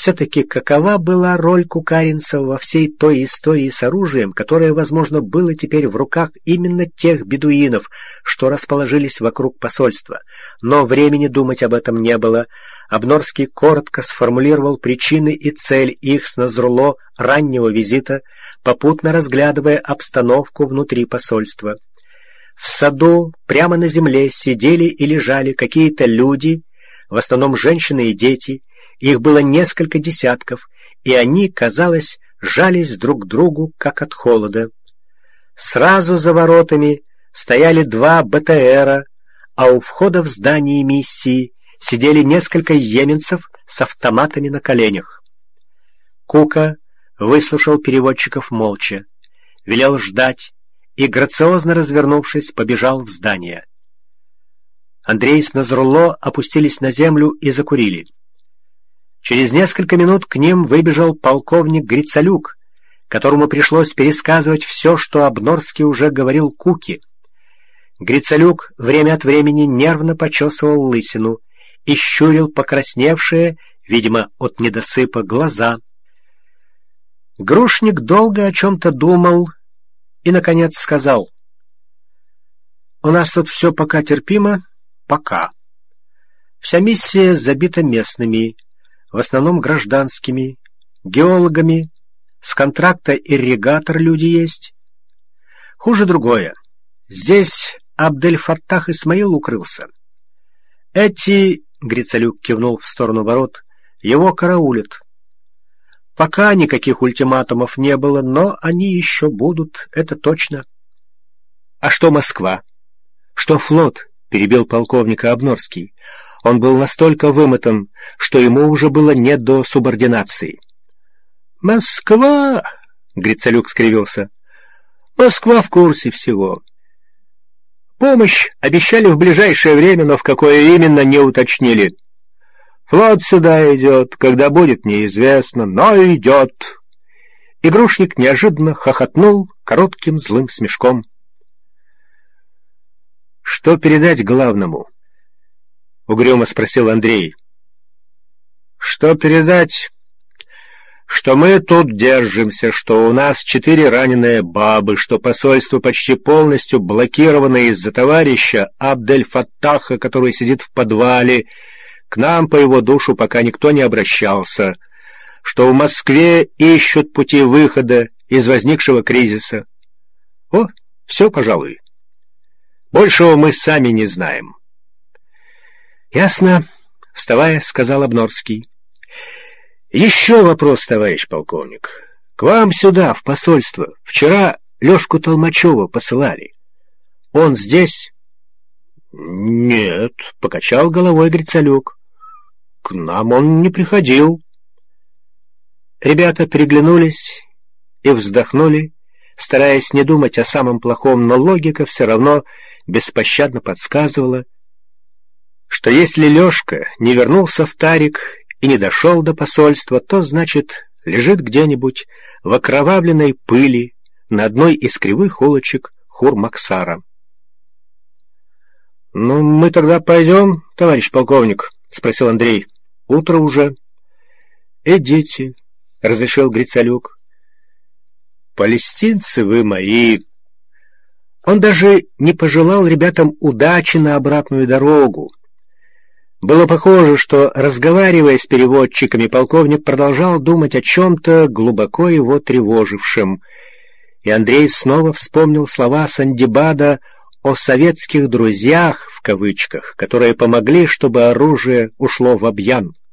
все-таки какова была роль кукаринцев во всей той истории с оружием, которое, возможно, было теперь в руках именно тех бедуинов, что расположились вокруг посольства. Но времени думать об этом не было. Обнорский коротко сформулировал причины и цель их с Назрулло раннего визита, попутно разглядывая обстановку внутри посольства. В саду, прямо на земле, сидели и лежали какие-то люди, в основном женщины и дети. Их было несколько десятков, и они, казалось, жались друг к другу, как от холода. Сразу за воротами стояли 2 БТРа, а у входа в здание миссии сидели несколько йеменцев с автоматами на коленях. Кука выслушал переводчиков молча, велел ждать и, грациозно развернувшись, побежал в здание. Андрей с Назрулло опустились на землю и закурили. Через несколько минут к ним выбежал полковник Грицалюк, которому пришлось пересказывать все, что Обнорский уже говорил Куке. Грицалюк время от времени нервно почесывал лысину и щурил покрасневшие, видимо, от недосыпа, глаза. Грушник долго о чем-то думал и, наконец, сказал: «У нас тут все пока терпимо, пока. Вся миссия забита местными, в основном гражданскими, геологами, с контракта ирригатор люди есть. Хуже другое. Здесь Абдель-Фаттах Исмаил укрылся. Эти, — Грицалюк кивнул в сторону ворот, — его караулят. Пока никаких ультиматумов не было, но они еще будут, это точно». «А что Москва? Что флот?» — перебил полковника Обнорский. Он был настолько вымотан, что ему уже было не до субординации. «Москва!» — Грицалюк скривился. «Москва в курсе всего. Помощь обещали в ближайшее время, но в какое именно не уточнили. Флот сюда идет, когда будет, неизвестно, но идет». И Грушник неожиданно хохотнул коротким злым смешком. «Что передать главному?» — угрюмо спросил Андрей. «Что передать? Что мы тут держимся, что у нас 4 раненые бабы, что посольство почти полностью блокировано из-за товарища Абдель-Фаттаха, который сидит в подвале. К нам по его душу пока никто не обращался, что в Москве ищут пути выхода из возникшего кризиса. О, все, пожалуй. Большего мы сами не знаем». «Ясно», — вставая, сказал Обнорский. «Еще вопрос, товарищ полковник. К вам сюда, в посольство, вчера Лешку Толмачева посылали. Он здесь?» «Нет», — покачал головой Грицалюк. «К нам он не приходил». Ребята переглянулись и вздохнули, стараясь не думать о самом плохом, но логика все равно беспощадно подсказывала, что если Лешка не вернулся в Тарик и не дошел до посольства, то, значит, лежит где-нибудь в окровавленной пыли на одной из кривых улочек Хурмаксара. «Ну, мы тогда пойдем, товарищ полковник?» — спросил Андрей. «Утро уже». «Идите», — разрешил Грицалюк. «Палестинцы вы мои». Он даже не пожелал ребятам удачи на обратную дорогу. Было похоже, что, разговаривая с переводчиками, полковник продолжал думать о чем-то глубоко его тревожившем. И Андрей снова вспомнил слова Сандибада о «советских друзьях», в кавычках, которые помогли, чтобы оружие ушло в Абьян.